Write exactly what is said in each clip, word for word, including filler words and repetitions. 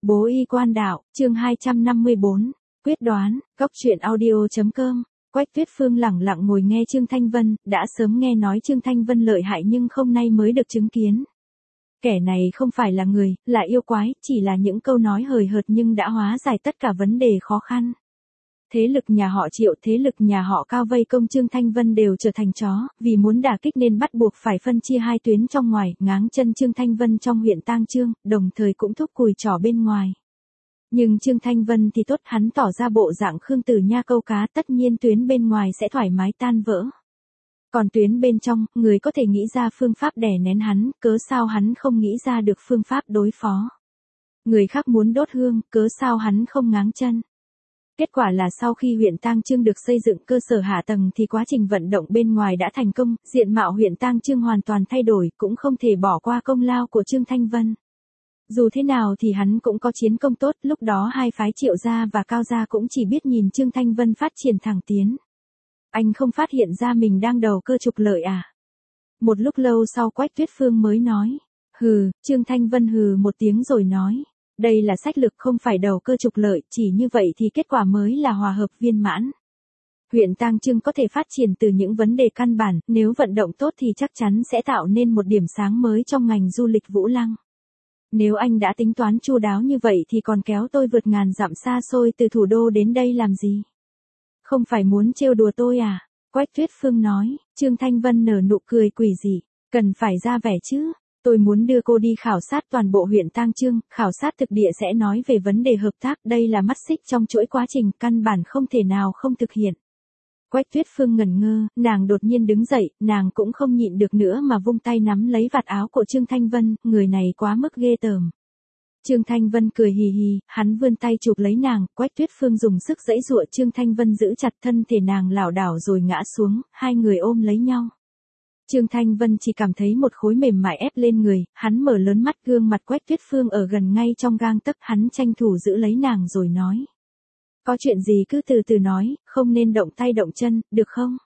Bố y quan đạo, chương hai trăm năm mươi bốn, quyết đoán, góc truyện audio.com. Quách Tuyết Phương lẳng lặng ngồi nghe Trương Thanh Vân, đã sớm nghe nói Trương Thanh Vân lợi hại nhưng không nay mới được chứng kiến. Kẻ này không phải là người, là yêu quái, chỉ là những câu nói hời hợt nhưng đã hóa giải tất cả vấn đề khó khăn. Thế lực nhà họ Triệu, thế lực nhà họ Cao vây công Trương Thanh Vân đều trở thành chó, vì muốn đả kích nên bắt buộc phải phân chia hai tuyến trong ngoài, ngáng chân Trương Thanh Vân trong huyện Tang Chương, đồng thời cũng thúc cùi trỏ bên ngoài. Nhưng Trương Thanh Vân thì tốt, hắn tỏ ra bộ dạng Khương Tử Nha câu cá, tất nhiên tuyến bên ngoài sẽ thoải mái tan vỡ. Còn tuyến bên trong, người có thể nghĩ ra phương pháp đè nén hắn, cớ sao hắn không nghĩ ra được phương pháp đối phó. Người khác muốn đốt hương, cớ sao hắn không ngáng chân. Kết quả là sau khi huyện Tang Chương được xây dựng cơ sở hạ tầng thì quá trình vận động bên ngoài đã thành công, diện mạo huyện Tang Chương hoàn toàn thay đổi, cũng không thể bỏ qua công lao của Trương Thanh Vân. Dù thế nào thì hắn cũng có chiến công tốt, lúc đó hai phái Triệu gia và Cao gia cũng chỉ biết nhìn Trương Thanh Vân phát triển thẳng tiến. Anh không phát hiện ra mình đang đầu cơ trục lợi à? Một lúc lâu sau Quách Tuyết Phương mới nói. Hừ, Trương Thanh Vân hừ một tiếng rồi nói. Đây là sách lược, không phải đầu cơ trục lợi, chỉ như vậy thì kết quả mới là hòa hợp viên mãn. Huyện Tang Chương có thể phát triển từ những vấn đề căn bản, nếu vận động tốt thì chắc chắn sẽ tạo nên một điểm sáng mới trong ngành du lịch Vũ Lăng. Nếu anh đã tính toán chu đáo như vậy thì còn kéo tôi vượt ngàn dặm xa xôi từ thủ đô đến đây làm gì? Không phải muốn trêu đùa tôi à? Quách Tuyết Phương nói. Trương Thanh Vân nở nụ cười quỷ dị. Cần phải ra vẻ chứ? Tôi muốn đưa cô đi khảo sát toàn bộ huyện Tang Chương, khảo sát thực địa sẽ nói về vấn đề hợp tác, đây là mắt xích trong chuỗi quá trình, căn bản không thể nào không thực hiện. Quách Tuyết Phương ngẩn ngơ, nàng đột nhiên đứng dậy, nàng cũng không nhịn được nữa mà vung tay nắm lấy vạt áo của Trương Thanh Vân, người này quá mức ghê tởm. Trương Thanh Vân cười hì hì, hắn vươn tay chụp lấy nàng, Quách Tuyết Phương dùng sức giãy giụa, Trương Thanh Vân giữ chặt thân thể nàng lảo đảo rồi ngã xuống, hai người ôm lấy nhau. Trương Thanh Vân chỉ cảm thấy một khối mềm mại ép lên người, hắn mở lớn mắt, gương mặt Quách Tuyết Phương ở gần ngay trong gang tấc, hắn tranh thủ giữ lấy nàng rồi nói. Có chuyện gì cứ từ từ nói, không nên động tay động chân, được không?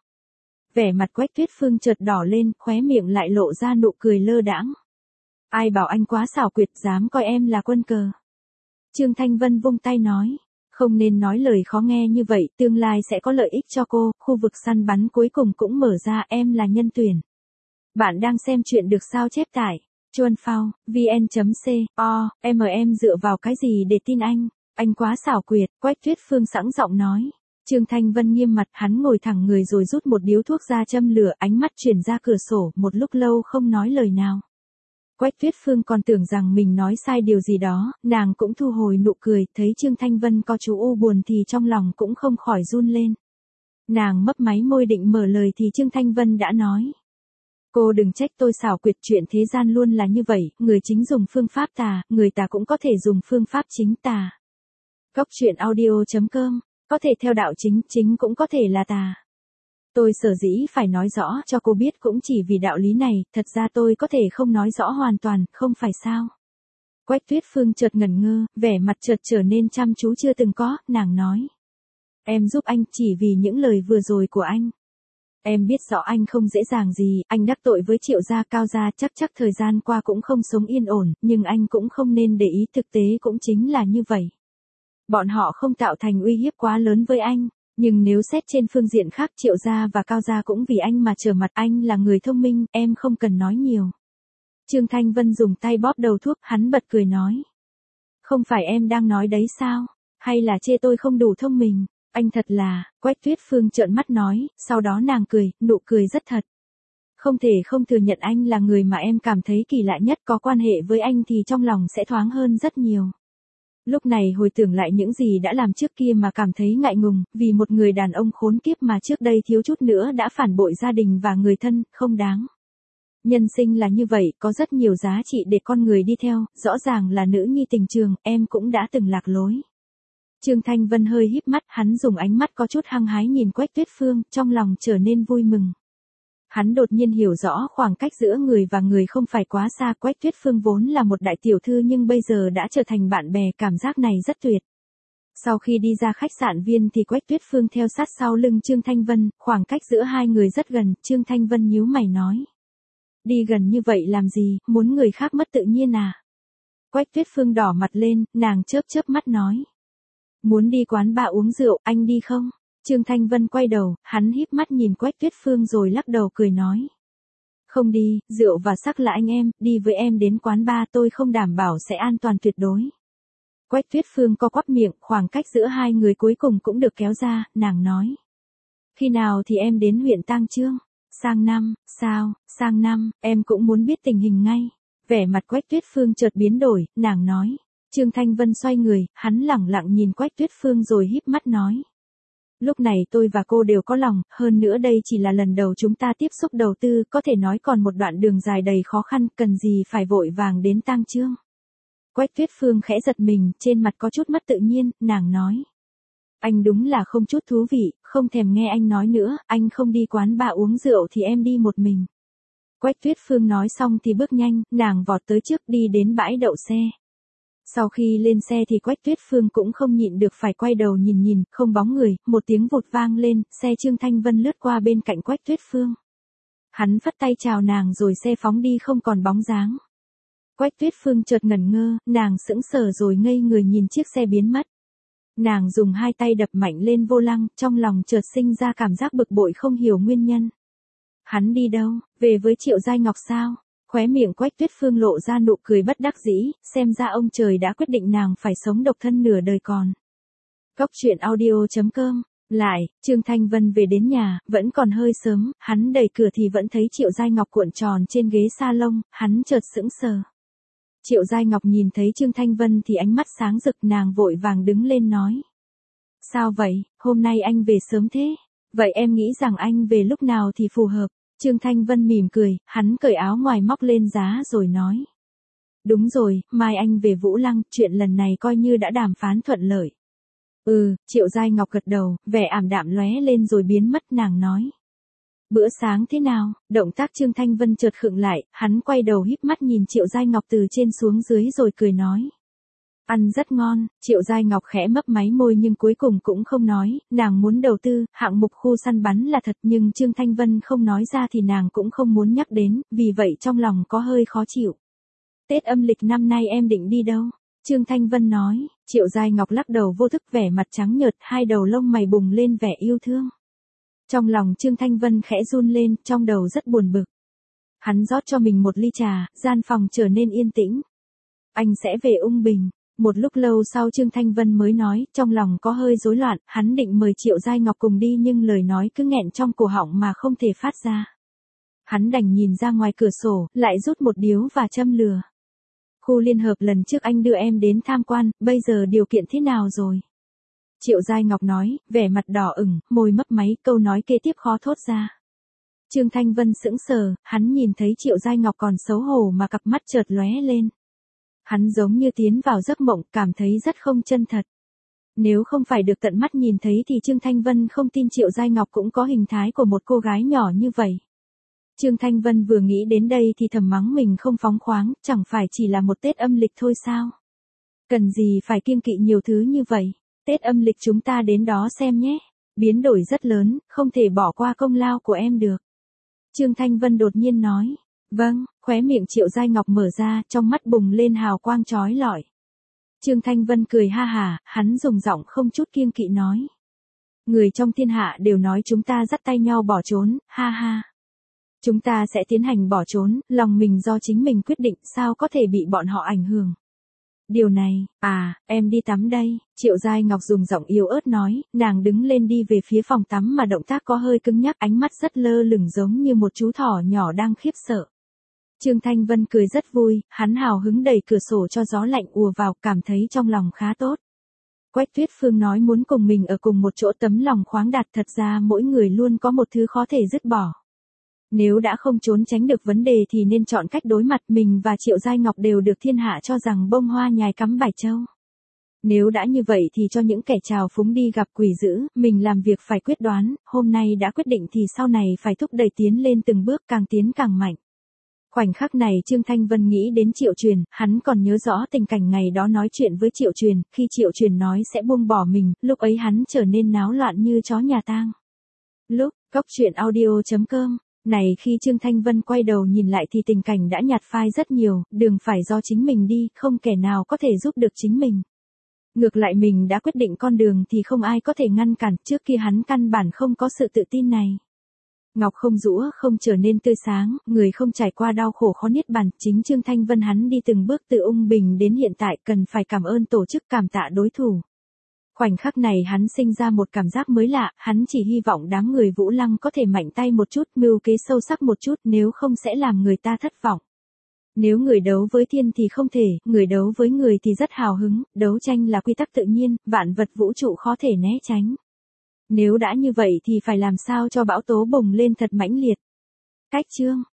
Vẻ mặt Quách Tuyết Phương chợt đỏ lên, khóe miệng lại lộ ra nụ cười lơ đãng. Ai bảo anh quá xảo quyệt, dám coi em là quân cờ. Trương Thanh Vân vung tay nói. Không nên nói lời khó nghe như vậy, tương lai sẽ có lợi ích cho cô, khu vực săn bắn cuối cùng cũng mở ra, em là nhân tuyển. Bạn đang xem chuyện được sao chép tải. Chuan Phao, vn.co, em em dựa vào cái gì để tin anh? Anh quá xảo quyệt, Quách Tuyết Phương sẵn giọng nói. Trương Thanh Vân nghiêm mặt, hắn ngồi thẳng người rồi rút một điếu thuốc ra châm lửa, ánh mắt chuyển ra cửa sổ, một lúc lâu không nói lời nào. Quách Tuyết Phương còn tưởng rằng mình nói sai điều gì đó, nàng cũng thu hồi nụ cười, thấy Trương Thanh Vân có chú u buồn thì trong lòng cũng không khỏi run lên. Nàng mấp máy môi định mở lời thì Trương Thanh Vân đã nói. Cô đừng trách tôi xảo quyệt, chuyện thế gian luôn là như vậy, người chính dùng phương pháp tà, người tà cũng có thể dùng phương pháp chính tà. Góc truyện audio.com, có thể theo đạo chính, chính cũng có thể là tà. Tôi sở dĩ phải nói rõ cho cô biết cũng chỉ vì đạo lý này, thật ra tôi có thể không nói rõ hoàn toàn, không phải sao? Quách Tuyết Phương chợt ngẩn ngơ, vẻ mặt chợt trở nên chăm chú chưa từng có, nàng nói. Em giúp anh chỉ vì những lời vừa rồi của anh. Em biết rõ anh không dễ dàng gì, anh đắc tội với Triệu gia, Cao gia, chắc chắc thời gian qua cũng không sống yên ổn, nhưng anh cũng không nên để ý, thực tế cũng chính là như vậy. Bọn họ không tạo thành uy hiếp quá lớn với anh. Nhưng nếu xét trên phương diện khác, Triệu gia và Cao gia cũng vì anh mà trở mặt, anh là người thông minh, em không cần nói nhiều. Trương Thanh Vân dùng tay bóp đầu thuốc, hắn bật cười nói. Không phải em đang nói đấy sao? Hay là chê tôi không đủ thông minh? Anh thật là, Quách Tuyết Phương trợn mắt nói, sau đó nàng cười, nụ cười rất thật. Không thể không thừa nhận anh là người mà em cảm thấy kỳ lạ nhất, có quan hệ với anh thì trong lòng sẽ thoáng hơn rất nhiều. Lúc này hồi tưởng lại những gì đã làm trước kia mà cảm thấy ngại ngùng, vì một người đàn ông khốn kiếp mà trước đây thiếu chút nữa đã phản bội gia đình và người thân, không đáng. Nhân sinh là như vậy, có rất nhiều giá trị để con người đi theo, rõ ràng là nữ nhi tình trường, em cũng đã từng lạc lối. Trương Thanh Vân hơi híp mắt, hắn dùng ánh mắt có chút hăng hái nhìn Quách Tuyết Phương, trong lòng trở nên vui mừng. Hắn đột nhiên hiểu rõ khoảng cách giữa người và người không phải quá xa, Quách Tuyết Phương vốn là một đại tiểu thư nhưng bây giờ đã trở thành bạn bè, cảm giác này rất tuyệt. Sau khi đi ra khách sạn Viên thì Quách Tuyết Phương theo sát sau lưng Trương Thanh Vân, khoảng cách giữa hai người rất gần, Trương Thanh Vân nhíu mày nói. Đi gần như vậy làm gì, muốn người khác mất tự nhiên à? Quách Tuyết Phương đỏ mặt lên, nàng chớp chớp mắt nói. Muốn đi quán bar uống rượu, anh đi không? Trương Thanh Vân quay đầu, hắn híp mắt nhìn Quách Tuyết Phương rồi lắc đầu cười nói. Không đi, rượu và sắc là anh em, đi với em đến quán bar tôi không đảm bảo sẽ an toàn tuyệt đối. Quách Tuyết Phương co quắp miệng, khoảng cách giữa hai người cuối cùng cũng được kéo ra, nàng nói. Khi nào thì em đến huyện Tang Chương? Sang năm, sao, sang năm, em cũng muốn biết tình hình ngay. Vẻ mặt Quách Tuyết Phương chợt biến đổi, nàng nói. Trương Thanh Vân xoay người, hắn lẳng lặng nhìn Quách Tuyết Phương rồi híp mắt nói. Lúc này tôi và cô đều có lòng, hơn nữa đây chỉ là lần đầu chúng ta tiếp xúc đầu tư, có thể nói còn một đoạn đường dài đầy khó khăn, cần gì phải vội vàng đến Tang Chương. Quách Tuyết Phương khẽ giật mình, trên mặt có chút mất tự nhiên, nàng nói. Anh đúng là không chút thú vị, không thèm nghe anh nói nữa, anh không đi quán bar uống rượu thì em đi một mình. Quách Tuyết Phương nói xong thì bước nhanh, nàng vọt tới trước đi đến bãi đậu xe. Sau khi lên xe thì Quách Tuyết Phương cũng không nhịn được phải quay đầu nhìn nhìn, không bóng người, một tiếng vụt vang lên, xe Trương Thanh Vân lướt qua bên cạnh Quách Tuyết Phương. Hắn phất tay chào nàng rồi xe phóng đi không còn bóng dáng. Quách Tuyết Phương chợt ngẩn ngơ, nàng sững sờ rồi ngây người nhìn chiếc xe biến mất. Nàng dùng hai tay đập mạnh lên vô lăng, trong lòng chợt sinh ra cảm giác bực bội không hiểu nguyên nhân. Hắn đi đâu, về với Triệu Giai Ngọc sao? Khóe miệng Quách Tuyết Phương lộ ra nụ cười bất đắc dĩ, xem ra ông trời đã quyết định nàng phải sống độc thân nửa đời còn. Cốc truyện audio chấm com. Lại, Trương Thanh Vân về đến nhà, vẫn còn hơi sớm, hắn đẩy cửa thì vẫn thấy Triệu Giai Ngọc cuộn tròn trên ghế salon, hắn chợt sững sờ. Triệu Giai Ngọc nhìn thấy Trương Thanh Vân thì ánh mắt sáng rực, nàng vội vàng đứng lên nói. Sao vậy, hôm nay anh về sớm thế? Vậy em nghĩ rằng anh về lúc nào thì phù hợp? Trương Thanh Vân mỉm cười, hắn cởi áo ngoài móc lên giá rồi nói. Đúng rồi, mai anh về Vũ Lăng, chuyện lần này coi như đã đàm phán thuận lợi. Ừ, Triệu Giai Ngọc gật đầu, vẻ ảm đạm lóe lên rồi biến mất, nàng nói. Bữa sáng thế nào? Động tác Trương Thanh Vân chợt khựng lại, hắn quay đầu híp mắt nhìn Triệu Giai Ngọc từ trên xuống dưới rồi cười nói. Ăn rất ngon, Triệu Giai Ngọc khẽ mấp máy môi nhưng cuối cùng cũng không nói, nàng muốn đầu tư, hạng mục khu săn bắn là thật nhưng Trương Thanh Vân không nói ra thì nàng cũng không muốn nhắc đến, vì vậy trong lòng có hơi khó chịu. Tết âm lịch năm nay em định đi đâu? Trương Thanh Vân nói, Triệu Giai Ngọc lắc đầu vô thức, vẻ mặt trắng nhợt, hai đầu lông mày bùng lên vẻ yêu thương. Trong lòng Trương Thanh Vân khẽ run lên, trong đầu rất buồn bực. Hắn rót cho mình một ly trà, gian phòng trở nên yên tĩnh. Anh sẽ về Ung Bình. Một lúc lâu sau Trương Thanh Vân mới nói, trong lòng có hơi rối loạn, hắn định mời Triệu Giai Ngọc cùng đi nhưng lời nói cứ nghẹn trong cổ họng mà không thể phát ra. Hắn đành nhìn ra ngoài cửa sổ, lại rút một điếu và châm lửa. Khu liên hợp lần trước anh đưa em đến tham quan, bây giờ điều kiện thế nào rồi? Triệu Giai Ngọc nói, vẻ mặt đỏ ửng, môi mấp máy, câu nói kế tiếp khó thốt ra. Trương Thanh Vân sững sờ, hắn nhìn thấy Triệu Giai Ngọc còn xấu hổ mà cặp mắt chợt lóe lên. Hắn giống như tiến vào giấc mộng, cảm thấy rất không chân thật. Nếu không phải được tận mắt nhìn thấy thì Trương Thanh Vân không tin Triệu Giai Ngọc cũng có hình thái của một cô gái nhỏ như vậy. Trương Thanh Vân vừa nghĩ đến đây thì thầm mắng mình không phóng khoáng, chẳng phải chỉ là một Tết âm lịch thôi sao? Cần gì phải kiêng kỵ nhiều thứ như vậy? Tết âm lịch chúng ta đến đó xem nhé. Biến đổi rất lớn, không thể bỏ qua công lao của em được. Trương Thanh Vân đột nhiên nói. Vâng, khóe miệng Triệu Giai Ngọc mở ra, trong mắt bùng lên hào quang chói lọi. Trương Thanh Vân cười ha hà, hắn dùng giọng không chút kiêng kỵ nói. Người trong thiên hạ đều nói chúng ta dắt tay nhau bỏ trốn, ha ha. Chúng ta sẽ tiến hành bỏ trốn, lòng mình do chính mình quyết định, sao có thể bị bọn họ ảnh hưởng. Điều này, à, em đi tắm đây, Triệu Giai Ngọc dùng giọng yếu ớt nói, nàng đứng lên đi về phía phòng tắm mà động tác có hơi cứng nhắc, ánh mắt rất lơ lửng giống như một chú thỏ nhỏ đang khiếp sợ. Trương Thanh Vân cười rất vui, hắn hào hứng đẩy cửa sổ cho gió lạnh ùa vào, cảm thấy trong lòng khá tốt. Quách Tuyết Phương nói muốn cùng mình ở cùng một chỗ, tấm lòng khoáng đạt, thật ra mỗi người luôn có một thứ khó thể dứt bỏ. Nếu đã không trốn tránh được vấn đề thì nên chọn cách đối mặt, mình và Triệu Giai Ngọc đều được thiên hạ cho rằng bông hoa nhài cắm bài châu. Nếu đã như vậy thì cho những kẻ trào phúng đi gặp quỷ dữ, mình làm việc phải quyết đoán, hôm nay đã quyết định thì sau này phải thúc đẩy tiến lên từng bước, càng tiến càng mạnh. Khoảnh khắc này Trương Thanh Vân nghĩ đến Triệu Truyền, hắn còn nhớ rõ tình cảnh ngày đó nói chuyện với Triệu Truyền, khi Triệu Truyền nói sẽ buông bỏ mình, lúc ấy hắn trở nên náo loạn như chó nhà tang. Lúc, cốc truyện audio chấm com Này khi Trương Thanh Vân quay đầu nhìn lại thì tình cảnh đã nhạt phai rất nhiều, đường phải do chính mình đi, không kẻ nào có thể giúp được chính mình. Ngược lại mình đã quyết định con đường thì không ai có thể ngăn cản, trước kia hắn căn bản không có sự tự tin này. Ngọc không rũa không trở nên tươi sáng, người không trải qua đau khổ khó niết bàn, chính Trương Thanh Vân hắn đi từng bước từ ung bình đến hiện tại, cần phải cảm ơn tổ chức, cảm tạ đối thủ. Khoảnh khắc này hắn sinh ra một cảm giác mới lạ, hắn chỉ hy vọng đám người Vũ Lăng có thể mạnh tay một chút, mưu kế sâu sắc một chút, nếu không sẽ làm người ta thất vọng. Nếu người đấu với thiên thì không thể, người đấu với người thì rất hào hứng, đấu tranh là quy tắc tự nhiên, vạn vật vũ trụ khó thể né tránh. Nếu đã như vậy thì phải làm sao cho bão tố bùng lên thật mãnh liệt. Cách chương